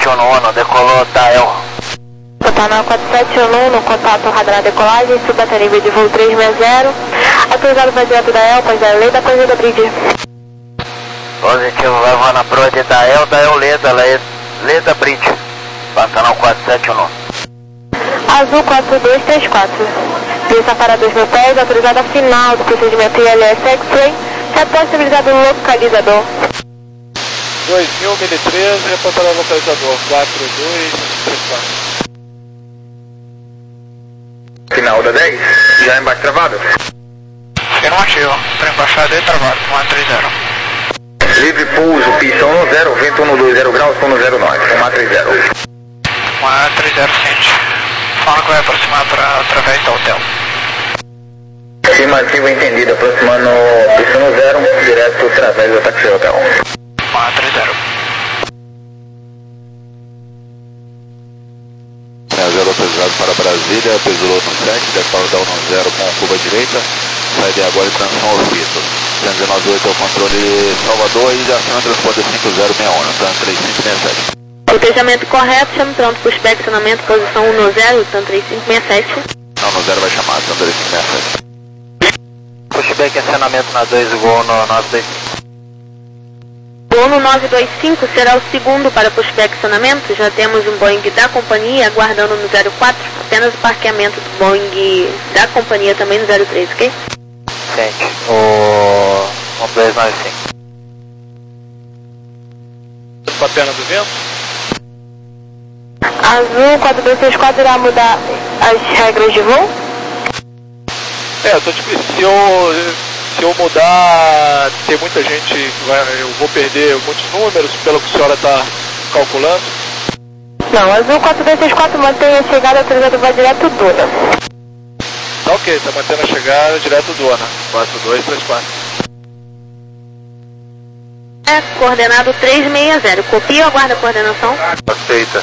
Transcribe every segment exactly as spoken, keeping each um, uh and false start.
sete um um, decolou Dael. Pantanal quatro sete um um, no contato radar decolagem, suba nível de voo três seis zero. Autorizado para direto Dael, pois é lei da coisa da bridge. Positivo, levando a proa de Dael, Dael Leda, Leda Bridge. Pantanal quatro sete um um. Azul quatro dois três quatro. Pista para dois mil pés, autorizada final do procedimento I L S X-Ray. Repórter estabilizado localizador. dois mil, mil treze, reportador localizador quatro dois três quatro. Final da dez, já embaixo travado. Afirmativo, para embaixada e travado, um A trinta. Livre pouso, pista um zero, vento um dois zero graus, um zero nove, um A trinta. um A trinta, ciente. Fala que vai aproximar para através do hotel. Afirmativo entendido, aproximando pista um zero, direto através do táxi hotel. um A trinta. zero autorizado para Brasília, peso no sete, decola da um zero com curva direita, saída agora em transição ao Vitor. trezentos e noventa e oito é o controle Salvador e acima transporte cinco zero seis um, TAM três cinco seis sete. Cotejamento correto, chame pronto para o inspecionamento, posição um zero, TAM três cinco seis sete. Não, no zero vai chamar, TAM três cinco seis sete. Pushback acionamento na dois, voo no nove dois cinco. Voo no nove dois cinco será o segundo para pushback acionamento. Já temos um Boeing da companhia aguardando no zero quatro, apenas o parqueamento do Boeing da companhia também no zero três, ok? Sente, o um dois nove cinco. Com a perna do vento? Azul quatro dois seis quatro irá mudar as regras de voo? É, eu tô te se eu, se eu mudar, tem muita gente, vai, eu vou perder muitos números pelo que a senhora está calculando? Não, Azul quatro dois seis quatro mantém a chegada autorizada vai direto Dona. Tá ok, tá mantendo a chegada direto Dona. quatro dois três quatro. É, coordenado três seis zero. Copia ou aguarda a coordenação? Aceita.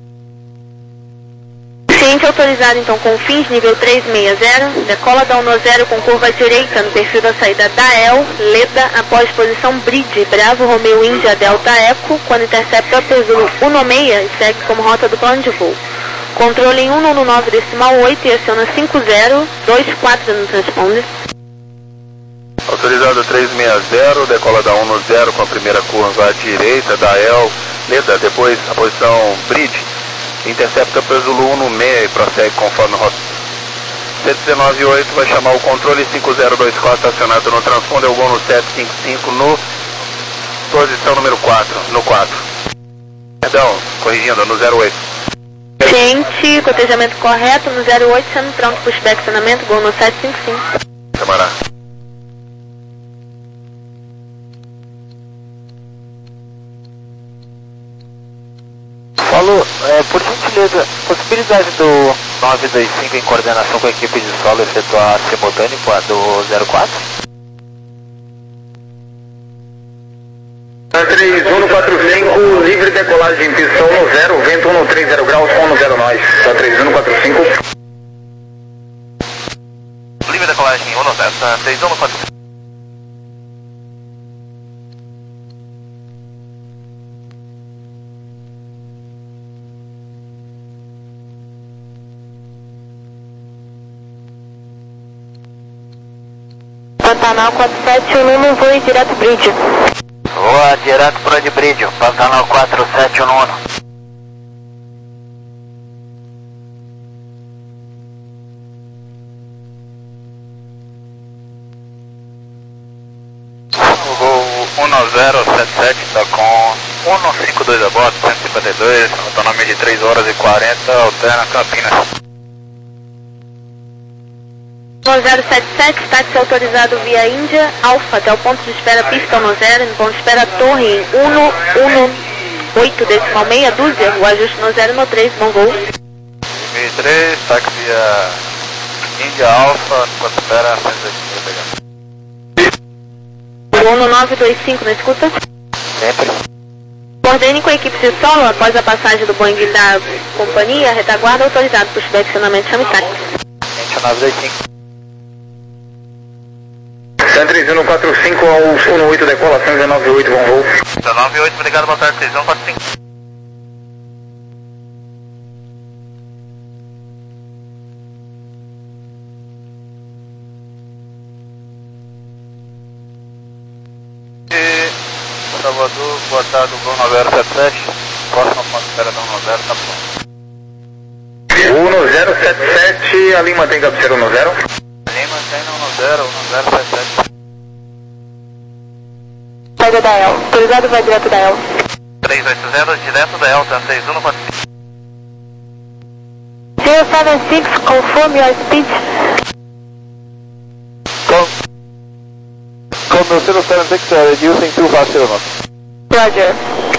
Ciente autorizado então com fins nível três seis zero. Decola da um zero com curva direita no perfil da saída Dael, Leda, após posição Bridge, Bravo Romeo Índia Delta Eco, quando intercepta peso um seis e segue como rota do plano de voo. Controle em cento e nove decimal oito e aciona cinco zero dois quatro no transponder. Autorizado três seis zero, decola da um zero com a primeira curva à direita, Dael, Leda, depois a posição Bridge, intercepta para o Zulu um no seis e prossegue conforme rota. cento e dezenove oito vai chamar o controle cinco zero dois quatro acionado no transponder, o gol no sete cinco cinco no posição número quatro, no quatro. Perdão, corrigindo, no zero oito. Ciente, cotejamento correto no zero oito, sendo pronto para o inspecionamento, gol no sete cinco cinco. Camará. Falou, é, por gentileza, possibilidade do nove dois cinco em coordenação com a equipe de solo efetuar simultâneo a do zero quatro? três um quatro cinco, livre decolagem, pistão no zero, vento um três zero graus, um zero nove, tá três um quatro cinco. Livre decolagem um no zero, tá três um quatro cinco. Pantanal quatro sete um um, voo direto Bridge. Voa direto para de Bridge, Pantanal quatro sete um um. O voo um zero sete sete está com um cinco dois a bordo, cento e cinquenta e dois, autonomia de três horas e quarenta, alterna Campinas. um zero sete sete, táxi autorizado via Índia, Alfa, até o ponto de espera pista um zero, no ponto de espera torre um um oito decimal meia dúzia, o ajuste no zero no três, bom voo. mil e três, táxi via Índia Alfa, quanto espera, Voo no nove dois cinco, não escuta? sempre. Coordene com a equipe de solo após a passagem do Boeing da companhia, retaguarda autorizado por inspecionamento, chame táxi. nove dois cinco. cento e três um quatro cinco ao um oito decola, cento e dezenove oito, bom voo. dezenove oito, obrigado, boa tarde, três um quatro cinco. Salvador, boa tarde, Bruno zero sete sete, próximo ponto de espera da um zero, tá pronto. um zero sete sete, ali mantém cabeceira um zero. Ali mantém um zero, um zero sete sete. Saída da E L, autorizado vai direto da E L. três oito zero, direto da E L, tá seis um no quatro cinco. zero sete seis, confirm your speed. Com, com zero sete seis, uh, reducing two five zero knots. Roger.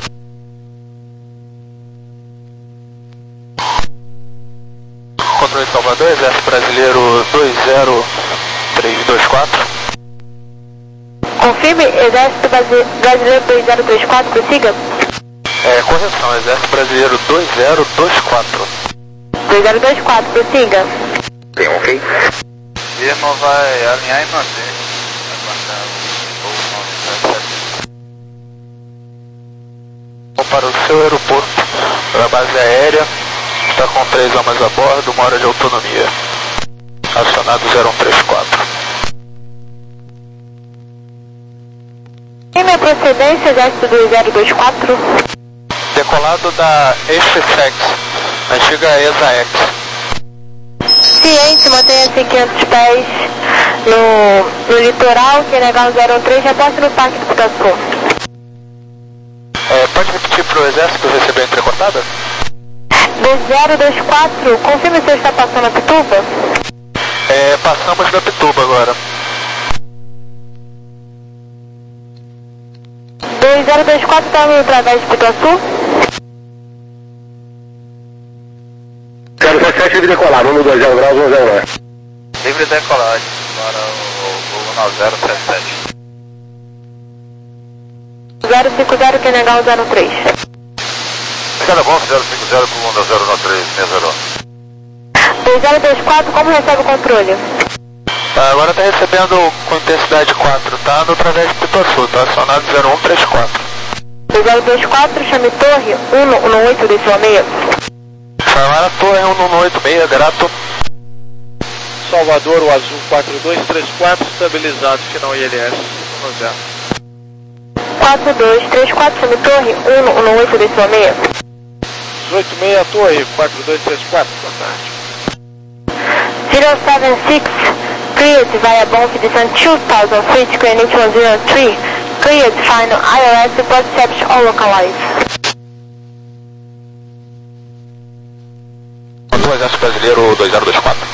Controle Salvador, Exército Brasileiro dois zero três dois quatro. Confirme, Exército Brasi- Brasileiro dois zero três quatro, prossiga. É, correção, Exército Brasileiro dois zero dois quatro. dois zero dois quatro, prossiga. Tem um ok? Irmão vai alinhar e manter. Vai guardar o nove sete sete. Vou para o seu aeroporto, para a base aérea, está com três homens a bordo, uma hora de autonomia. Acionado zero um três quatro. Em minha procedência, Exército dois zero dois quatro. Decolado da E F X, antiga E S A X. Ciente, mantenha-se em quinhentos pés no, no litoral, que é legal zero um três, reporte no Parque do Pitaçu. É, pode repetir para o Exército receber a entrecortada? dois zero dois quatro, confirme se está passando a Pituba. É, passamos da Pituba agora. dois zero dois quatro está no através de Pituaçu. zero sete sete, livre decolar, um dois zero graus, um zero nove. Livre decolagem para o nove zero sete sete. zero cinco zero, que é legal zero três. Cada bom, zero cinco zero com um zero um três, meia zero. dois zero dois quatro, como recebe o controle? Tá, agora está recebendo com intensidade quatro, tá? No através de Pituaçu, tá? Acionado zero um três quatro. dois zero dois quatro, chame torre um um oito, decima meia. Chamar a torre um um oito seis, grato. Salvador, o azul quatro dois três quatro, estabilizado, final I L S um zero. quatro dois três quatro, chame torre um um oito, decima meia. dezoito seis, torre quatro dois três quatro, boa tarde. zero sete seis, cleared via Bonk descent two thousand feet, Greenwich one zero three, cleared final I L S, report reception all localized. O Exército Brasileiro dois zero dois quatro.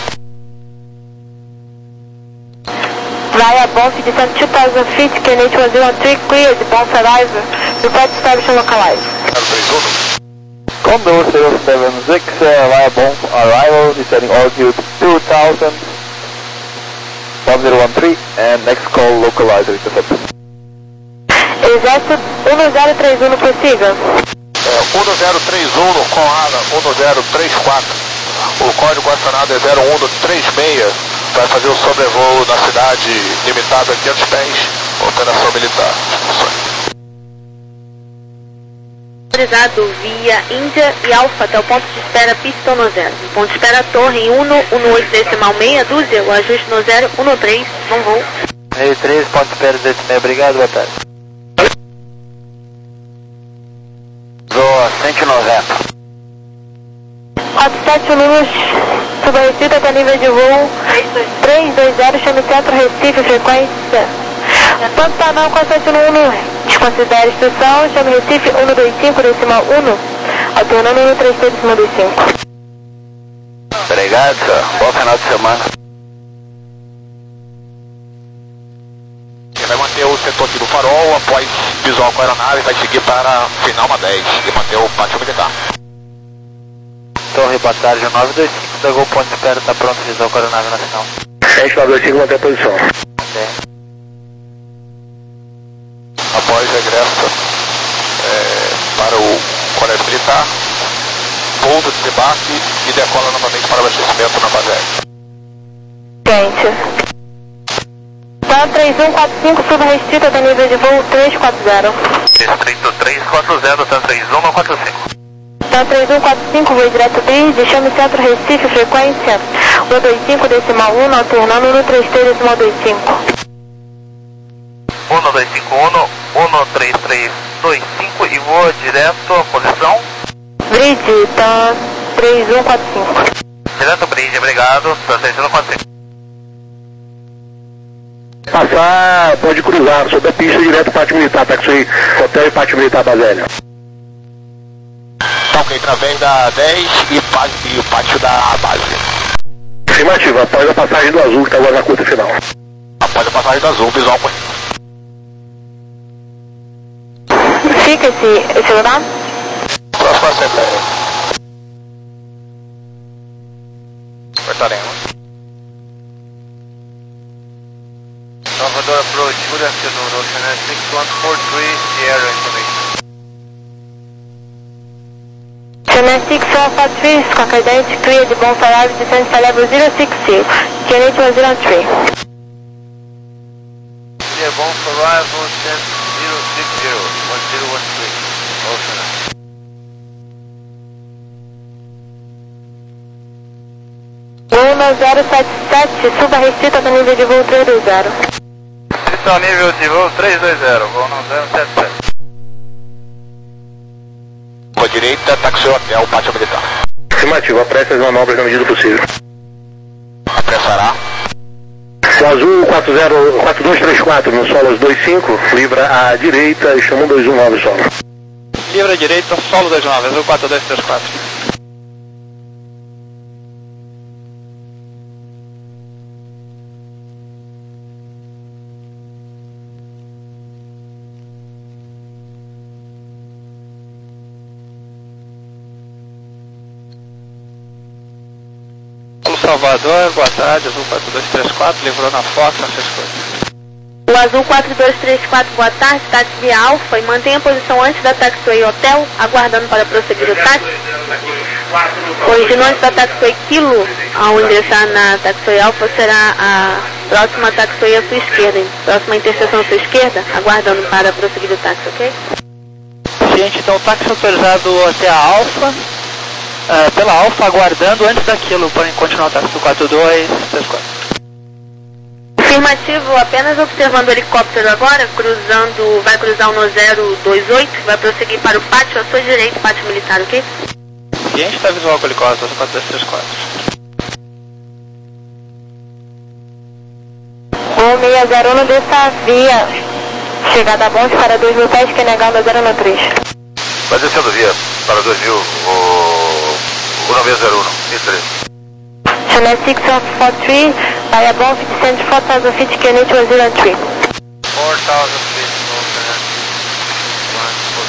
Via Bonk descent two thousand feet, Greenwich one zero three, cleared, Bonk arrival, report reception localized. Condor zero seven six, uh, via Bonk arrival, descending altitude two thousand, one zero one three, and next call localizer intercept. Exército um zero três um, prossiga. É, um zero três um com ala um zero três quatro. O código acionado é zero um três seis. Vai fazer o sobrevoo na cidade limitado a quinhentos pés. Operação militar. Autorizado via Índia e Alfa até o ponto de espera pista no zero. Ponto de espera torre em um um oito decimal meia dúzia, o ajuste no zero um três, não voo. meio três, ponto de espera dezoito meia, obrigado, boa tarde. Zoa cento e noventa. quatro sete Luz, subarrecida até nível de voo três dois zero, chame centro Recife, frequência Pantanal quatro sete um, desconsidere a instrução, chame Recife um dois cinco decimal um, alternando um três três decimal dois cinco. Obrigado, senhor. Bom final de semana. Ele vai manter o setor aqui do farol, após visual com a aeronave, vai seguir para final uma dez e manter o pátio militar. Torre, boa tarde, nove dois cinco, pegou o ponto de espera, tá pronto, visual com a aeronave nacional. sete nove dois cinco, manter a posição. Ok. Após regressa é, para o colégio militar, pousa, desembarque e decola novamente para abastecimento na base aérea. Gente. quatro três um quatro cinco, subrestrita até nível de voo três quatro zero. Distrito três quatro zero, tá três um ou quatro cinco? Tá três um quatro cinco, voo direto B, chame centro Recife, frequência um dois cinco decimal um, alternando um três três decimal dois cinco. um dois cinco um, um três três dois cinco e voa direto à posição. Bridge, tá três um quatro cinco. Direto Bridge, obrigado, tá três um quatro cinco. Passar, pode cruzar, sobre a pista direto pátio militar, táxi hotel e pátio militar Basélia. Tá ok, através da dez e, pá, e o pátio da base. Afirmativa, após a passagem do azul que está agora na curta final. Após a passagem do azul, visual por Fica esse, esse lugar? próxima assembleia. Cortaremos. Salvador approach, good afternoon, Ocean six one four three, Sierra information. Ocean six one four three, Squawk identity, clear de bom arrive, descend to level zero six six, Q N H one zero three. Clear bomb for arrival, descend zero six zero, one zero one three, Ocean. um zero sete sete, suba restrita no nível de voo três dois zero. Restrição nível de voo três dois zero, voo não zero sete sete. Rua direita, táxi hotel, pátio militar. Afirmativa, apresse as manobras na medida do possível. Apressará. O azul quatro zero quatro dois três quatro no solo dois cinco, livra à direita e chama um dois um nove solo. Livre à direita, solo dois nove, azul quatro dois três quatro. Salvador, boa tarde, azul quatro dois três quatro, livrou na Fox, Francisco. O azul quatro dois três quatro, boa tarde, táxi de Alfa e mantém a posição antes da taxiway Hotel, aguardando para prosseguir o táxi. Corrigindo antes da taxiway Kilo, ao ingressar na taxiway Alfa, será a próxima taxiway à sua esquerda, hein? Próxima interseção à sua esquerda, aguardando para prosseguir o táxi, ok? Ciente, então o táxi autorizado até a Alfa. Uh, pela Alfa, aguardando antes daquilo para continuar o táxi do quatro dois três quatro. Afirmativo, apenas observando o helicóptero agora, cruzando, vai cruzar o no zero dois oito, vai prosseguir para o pátio à sua direita, pátio militar, ok? Ciente, está visual com o helicóptero, quatro dois três quatro. O seis zero um dessa via, chegada a Bons para dois mil pés, que é negado zero um três. Vai descendo via para dois mil, o nove zero um, e três. Channel six one four three, by above descend four thousand feet, Q N H one zero three. four thousand feet, Ocean one four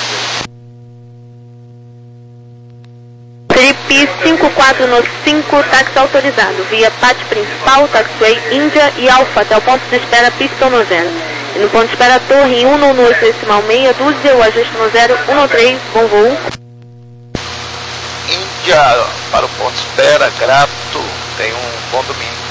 three. Trip cinco quatro no cinco, táxi autorizado, via pátio principal, taxiway Índia e Alfa, até o ponto de espera pista no zero. E no ponto de espera torre um no oito decimal meia dúzia, o ajuste no zero um três, bom voo. Índia para o ponto de espera, grato, tem um bom domingo.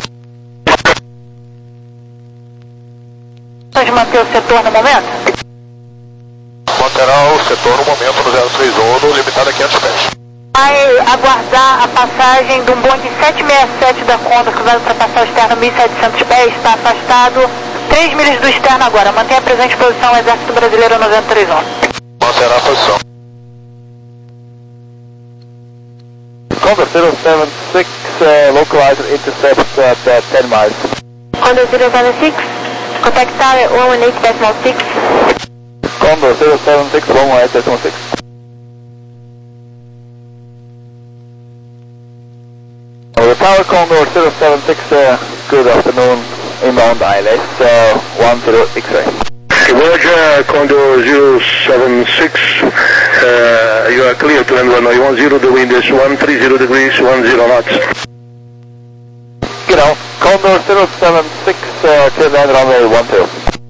Pode manter o setor no momento? Manterá o setor no momento no zero três um, no limitado a quinhentos pés. Vai aguardar a passagem de um bonde sete seis sete da Conda, que vai ultrapassar o externo mil e setecentos pés, está afastado três milhas do externo agora. Mantenha a presente posição, Exército Brasileiro no zero três um. Manterá a posição. Condor zero seven six, uh, localized intercept at uh, ten miles. Condor zero seven six, contact tower one one eight decimal six. Condor zero seven six, one one eight decimal six. Oh, the tower Condor zero seven six, uh, good afternoon, inbound I L S, uh, one zero X-ray. Roger, Condor zero seven six, uh, you are clear to land runway one zero, the wind is one three zero degrees, one zero knots. You know, Condor zero seven six, uh, to land runway one two.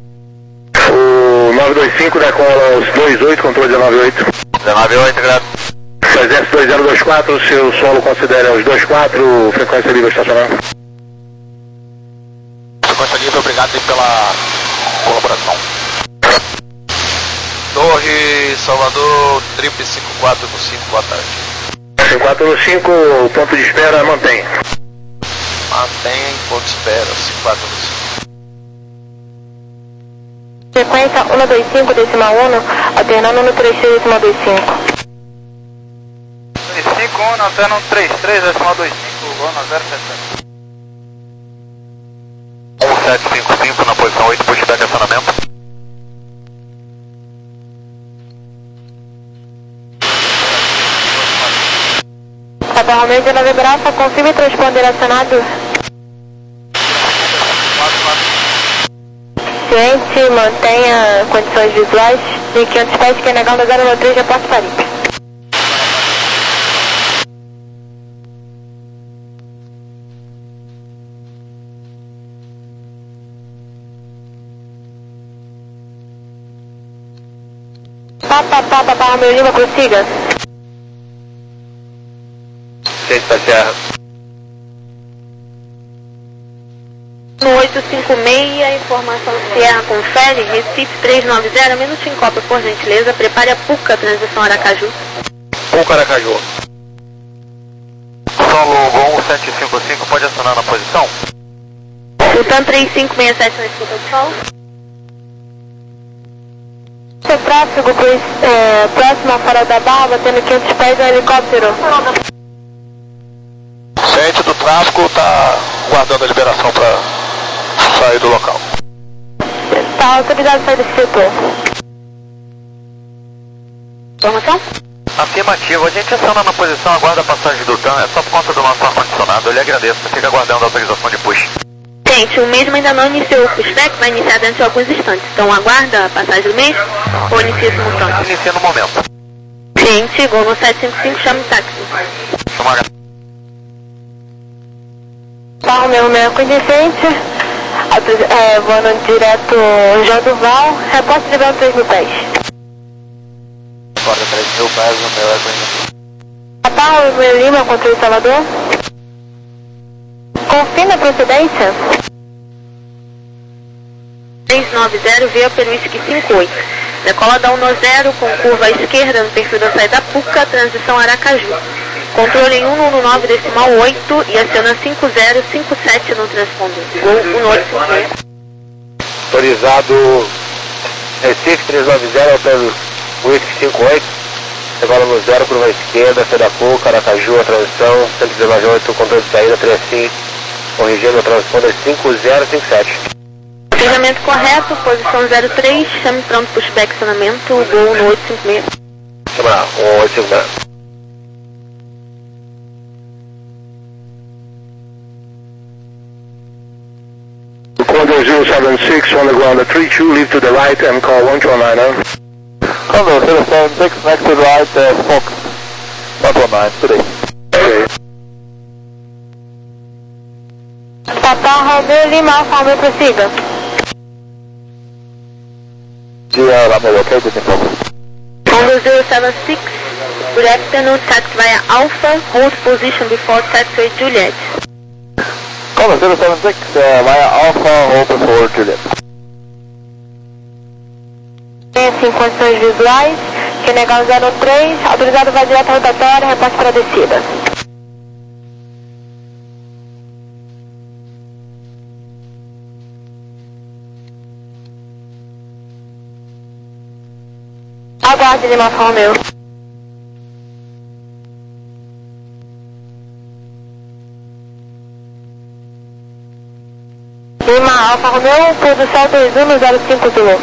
O nove dois cinco decola os dois oito, controle dezenove oito. dezenove oito, grato. Exército dois zero dois quatro, seu solo considera os dois quatro, frequência livre estacionar. Frequência livre, obrigado aí pela colaboração. Torre Salvador, Trip cinco quatro no cinco, boa tarde. cinco quatro no cinco, ponto de espera, mantém. Mantém ponto de espera, cinco quatro no cinco. sequência um dois cinco decimal um, alternando no três três decimal dois cinco. dois cinco um, alternando no três três decimal dois cinco, Ono zero sete sete. um sete cinco cinco na posição oito, pushback acionamento. Papa Romeo de nove Brava, confirme transponder acionado. Ciente, mantenha condições visuais. Em quinhentos pés, que é negar no zero três, reporte Faripe. Papa, papa, papa, Romeo Lima, prossiga. Ciente da Serra. No oito cinco seis, informação Sierra confere, Recife trezentos e noventa, menos Sincopa, por gentileza, prepare a Puca, transição Aracaju. Puca Aracaju. Solo Gol um sete cinco cinco, pode acionar na posição? Sultan três cinco seis sete na escuta do solo. Seu tráfego é, próximo à Farol da Barra, batendo quinhentos pés no helicóptero. Ciente do tráfego, está guardando a liberação para sair do local. Está autorizado a sair desse setor. Informação? Afirmativo, a gente aciona na posição, aguarda a passagem do T A M, é só por conta do nosso ar-condicionado, eu lhe agradeço, fica aguardando a autorização de push. Gente, o mesmo ainda não iniciou o pushback, vai iniciar dentro de alguns instantes, então aguarda a passagem do mesmo ou inicia simultâneo? Inicia no momento. Gente, Gol no sete cinco cinco, chame o táxi. Chama a... Carro meu, meu conhecente, é, voando direto João Duval, reposte de vento três mil pés. Acorda três mil pés no meu é conhecente. Carro meu Lima, controle Salvador. Confirma a procedência. três nove zero, via pelo whisky cinco oito. Decola da um zero com curva à esquerda no perfil da saída Puca, transição Aracaju. Controle em um um nove decimal oito e aciona cinco zero cinco sete no transponder. Gol um oito cinco seis. Autorizado Recife trezentos e noventa, pelo whisky cinco oito. Decola no zero, curva à esquerda, saída Puca, Aracaju, a transição, cento e dezenove oito, controle de saída, três cinco. Corrigindo o transponder cinco zero cinco sete. Fechamento correto, posição zero três, chame pronto pushback acionamento, Gol no oito cinco seis. Chama lá, um oito cinco seis. Condor zero seven six on the ground, three two, leave to the right and call one two nine zero. Condor zero seven six, next to the right, uh, Fox one two nine, today. Okay. Papa Romeo Lima, Alfa Romeo, prossiga. Yeah, I'm okay, good info. Condor zero seven six, good afternoon, taxi via Alpha, hold position before taxi Juliet. Condor zero seven six, uh, via Alpha, hold before Juliet. Tem assim condições visuais, que negar o zero três, autorizado vai direto à rotatória, repasse para a descida. Aguarde, Lima Alfa Romeo. Lima Alfa Romeo, produção dois um zero cinco Zulu.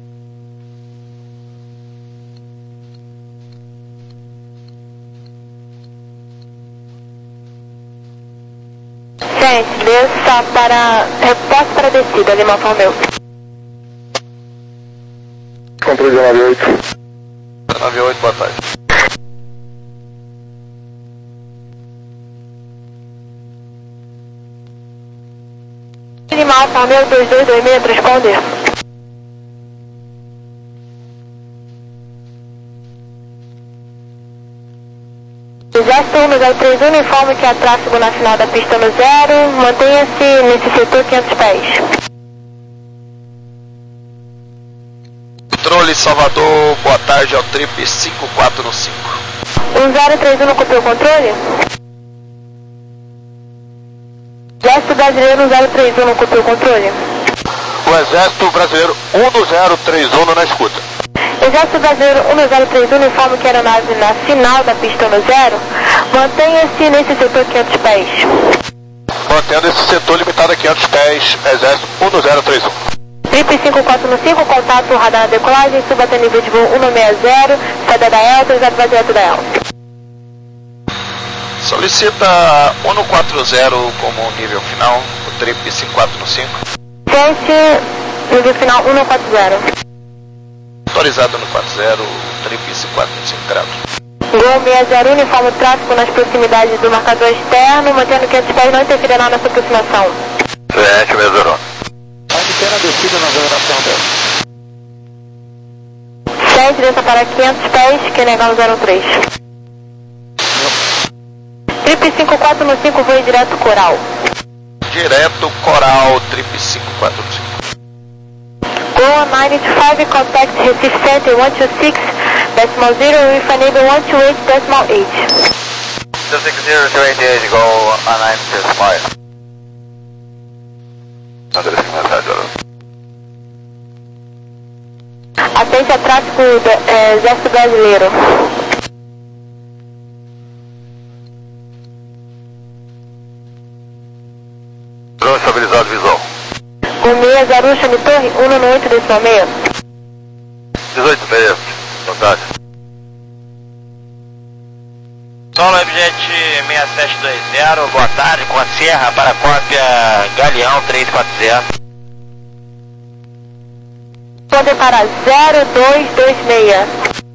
Gente, desça para... reposte para a descida, Lima Alfa Romeo. Controle nove oito. nove oito, boa tarde. Lima Alfa Romeo dois dois dois seis, transponder. Exército um zero três um, informe que há tráfego na final da pista no zero, mantenha-se nesse setor quinhentos pés. Controle Salvador, boa tarde, ao trip cinco quatro cinco. um zero três um não copiou o controle? Exército brasileiro um zero três um não copiou o controle? O Exército Brasileiro um zero três um na escuta. Exército Brasileiro um zero três um informa que a aeronave na final da pista um zero mantenha-se nesse setor quinhentos pés. Mantendo esse setor limitado a quinhentos pés, Exército um zero três um. Trip cinco quatro um cinco, contato radar na decolagem, suba até nível de voo cento e sessenta, saída da E L, autorizado para direto da E L. Solicita cento e quarenta como nível final, o Trip cinco quatro um cinco. Teste, nível final cento e quarenta. Autorizado no quarenta, Trip cinco quatro um cinco grau. Gol sessenta, uniforme tráfego nas proximidades do marcador externo, mantendo quinhentos pés, não interferirá na sua aproximação. sete sessenta. Manter a descida na aceleração dela. sete, desça para quinhentos pés, que negamos zero três. Trip cinco quatro um cinco, voe direto Coral. Direto Coral, Trip cinco quatro um cinco. Goa nove cinco, contact Recife Center one two six decimal zero, with enable one two eight decimal eight. two six zero two eight eight, go on nine decimal. Atente a tráfego do é, Exército Brasileiro. Drone estabilizado visual. O seis zero, chame torre um no oito decimal seis. dezoito, beleza. Vontade. Solo Objet seis sete dois zero, boa tarde, com a Serra para a cópia Galeão três quatro zero. Pode para zero dois dois seis.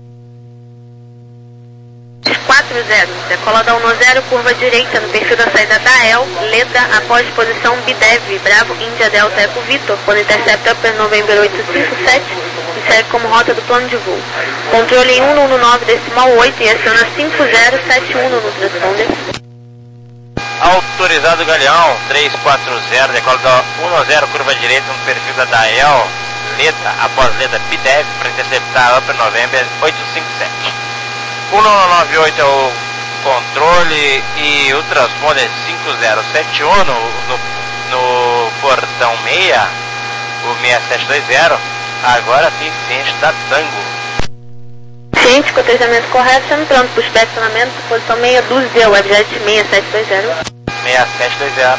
quatro zero, decola da um zero, curva direita no perfil da saída da E L, Leda, após posição B D E V, Bravo, Índia, Delta, Eco, Vitor, quando intercepta Upper November oito cinco sete e segue como rota do plano de voo. Controle em cento e nove decimal oito e aciona cinco zero sete um no transponder. Autorizado Galeão três quatro zero, decola da um zero, curva direita no perfil da D A E L, Leda, após Leda B D E V, para interceptar Upper November oito cinco sete. um nove nove oito é o controle e o transponder cinco zero sete um no, no, no portão seis, o seis sete dois zero, agora tem ciente da Tango. Ciente, com o treinamento correto, entrando para o inspecionamento, posição seis doze, Webjet seis sete dois zero. seis sete dois zero.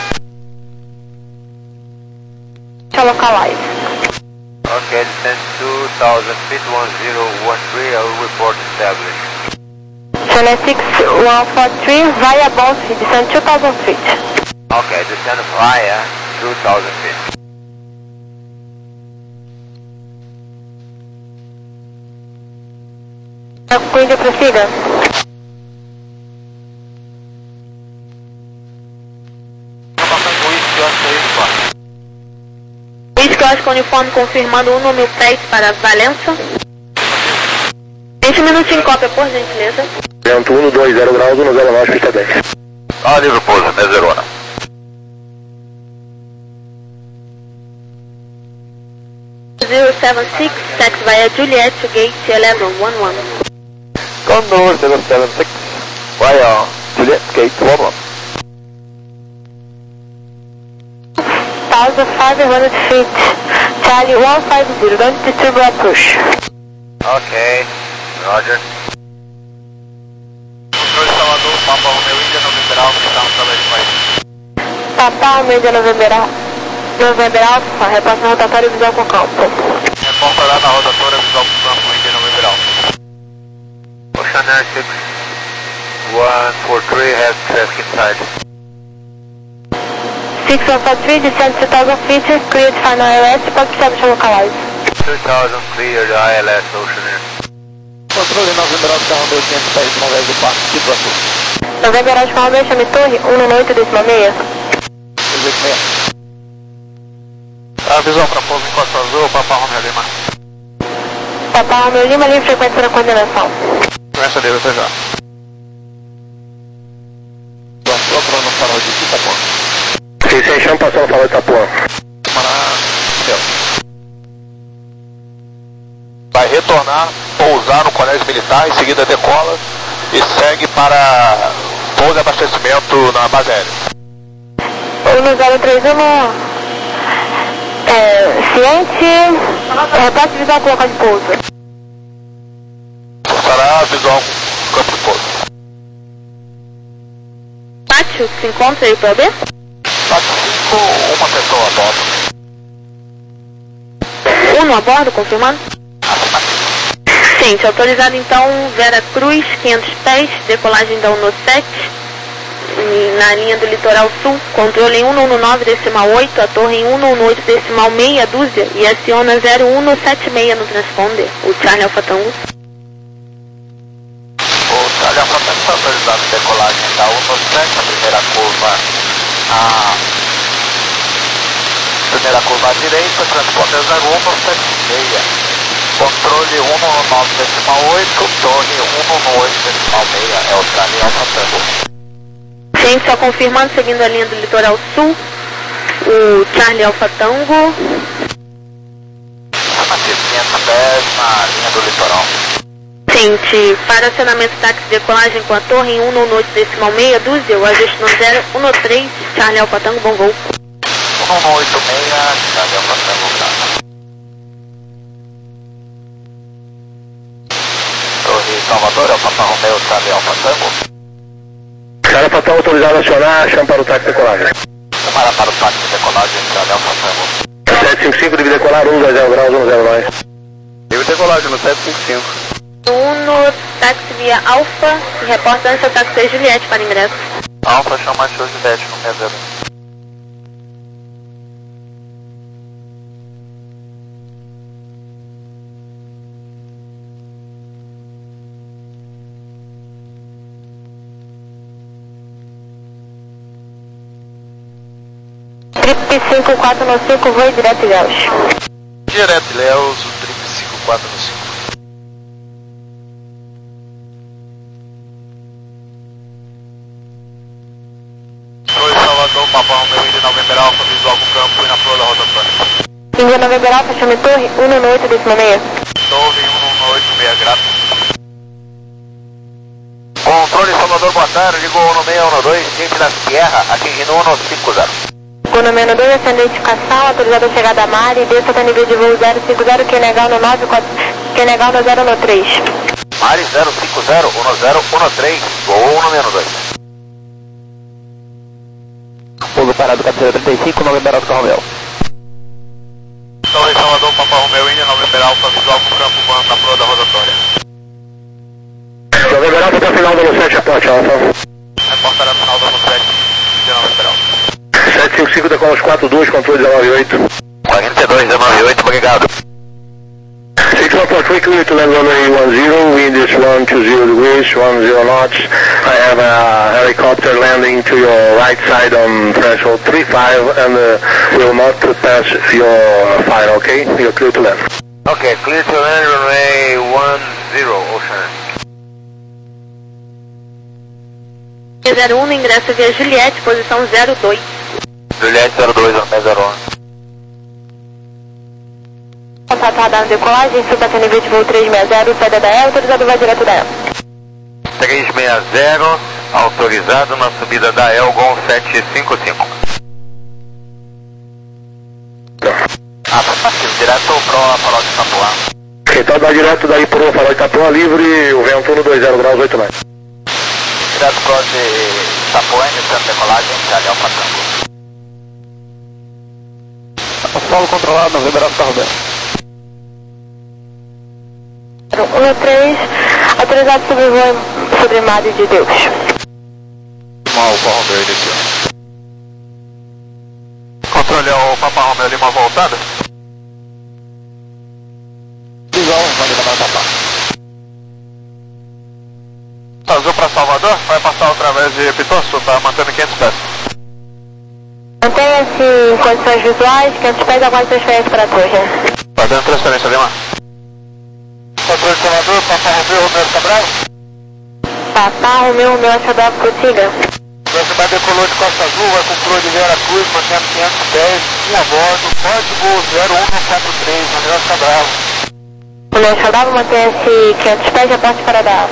Deixa localize. Okay, descend two thousand feet, one zero one three, I will report established. Channel six one four three, via Bonfi, descend two thousand feet. Okay, descend via two thousand feet. Índia, prossiga. Whisky Oscar uniforme confirmando um mil pés para Valença. vinte minutos em cópia, por gentileza. Vento um dois zero graus, um zero nove, pista dez. Ah, livre pouso, Nezerona. zero seven six, taxi via Juliet to gate eleven one one. Condor zero seven six, via Juliet Gate one one. one thousand five hundred feet, Charlie one five zero, don't disturb our push. Ok, Roger. Controle Salvador, Papa Romeo Índia, November Alfa, estamos trabalhando com isso. Papa Romeo Índia, November Alfa. November Alpha, repasse rotatório visual com campo. Reporta lá na rotatória visual com campo, Índia November Alpha. Ocean Air six one four three has traffic inside. six one four three, descend two thousand feet, cleared final I L S, pode establish localize. two thousand cleared I L S, Ocean Air. Controle November Alpha, Romeo quinhentos pés, November do Parque, situação. November Alpha, Romeo, chame torre um no oito decimal seis. seis. Avisão para pouso em Costa Azul, Papa Romeo Lima. Papa Romeo Lima, livre frequência na coordenação. Começa dele até já. Procurando no farol de Itapuã. Sim, chama passando o farol de Itapuã. Vai retornar, pousar no colégio militar, em seguida decola e segue para pouso e abastecimento na base aérea. um zero três um, é, Ciente, repete visual com local de pouso. Estará visual com campo de pouso. Pátio, se encontra aí para B? Pátio cinco, uma pessoa a bordo. Uno a bordo, confirmando? Ciente, autorizado então Vera Cruz, quinhentos pés, decolagem da Uno sete, na linha do litoral sul, controle em cento e dezenove decimal oito, a torre em cento e dezenove oito decimal meia dúzia e aciona zero um sete seis no transponder, o Charlie Alpha Tango. O Charlie Alpha Tango está autorizado decolagem da Uno sete, a primeira curva a primeira curva à direita, transponder zero um sete seis. Controle cento e dezenove decimal oito, torre cento e dezenove oito decimal meia, é o Charlie Alpha Tango. Gente, só confirmando, seguindo a linha do litoral sul, o Charlie Alpha Tango. quinhentos pés na linha do litoral. Gente, para acionamento táxi de decolagem com a torre em cento e dezenove oito decimal meia dúzia, o ajuste no zero um três, Charlie Alpha Tango, bom voo. cento e dezenove oito meia, Charlie Alpha Tango, tá. Torre Salvador, é o Papa Romeo, Charlie Alpha Tango. Charlie Alpha Tango autorizado a acionar, chama para o táxi de decolagem. Chamada para o táxi de decolagem, Charlie Alpha Tango. sete cinco cinco, deve decolar, um dois zero graus, um zero nove. Deve decolagem no sete cinco cinco. Uno, táxi via Alfa, e reporta antes ao táxi Juliette para ingresso. Alfa chama de Juliette no meia zero. Trip cinco quatro nove cinco, voo direto Ilhéus. Direto Ilhéus, o Trip cinco quatro nove cinco. Oi, Salvador, Papa Romeo, India November Alpha, visual com campo e na flor da rotatória. India November Alpha, chame torre, cento e dezenove oito decimal meia. Torre cento e dezenove oito meia, grato. Controle Salvador, boa tarde, ligou cento e sessenta e dois, gente da Sierra, atingindo cento e cinquenta. Uno menos dois, acende a identificação, autorizado a chegada a mar e desça até nível de voo zero cinco zero, que é legal no nove quatro, que é legal no zero um três. Mari zero cinco zero, um zero um três, voo cento e dois. Pouso parado, cabeceira trinta e cinco, November Alpha Romeo. Torre Salvador, Papa Romeo, India November Alpha, visual com campo voando na flor da rotatória. November Alpha até final do sete, aporte Alfa. Reportará final do sete, India November Alpha. sete cinco cinco, decola os quatro dois, controle dezenove oito. quarenta e dois, dezenove oito, obrigado. six one point three, clear to land runway one zero, wind is one two zero degrees, one zero knots. I have a helicopter landing to your right side on threshold three five and uh, will not pass your fire, okay? You're clear to land. Okay, clear to land runway one zero, Ocean. zero um, ingresso via Juliette, posição zero dois. Juliette zero dois, zero um. Contato radar decolagem, suba até nível de voo trezentos e sessenta, saída da E L, autorizado vai direto da E L. trezentos e sessenta, autorizado na subida da Elgon sete cinco cinco. Ah, tá fácil, direto pro farol de Itapuã. Então dá direto daí pro farol de Itapuã, livre, o vento no dois zero graus, oito nove. Direto pro de Itapuã, iniciando decolagem, Charlie Alpha Tango. Solo controlado, November Alpha Romeo. um três, autorizado sobre voo sobre Madre de Deus. Mal, Alpha Romeo iniciou. Controle ao Papa Romeo Lima voltada. Visual, manda mandar tapar. Azul para Salvador, vai passar através de Pitoço, tá mantendo quinhentos pés. Mantenha-se em condições visuais, quinhentos pés, aguarde transferência para a torre. Fazendo transferência, Lima. Controle de Salvador, Papa Romeo, Romeo Cabral. Papa Romeo, Romeo, Achador, prossiga. Você decolou de Costa Azul, vai com flor de Vera Cruz, mantendo quinhentos pés, e a bordo, código zero um quatro três, Romeo Cabral. Romeo Achador, mantenha-se quinhentos pés, reporte para dar.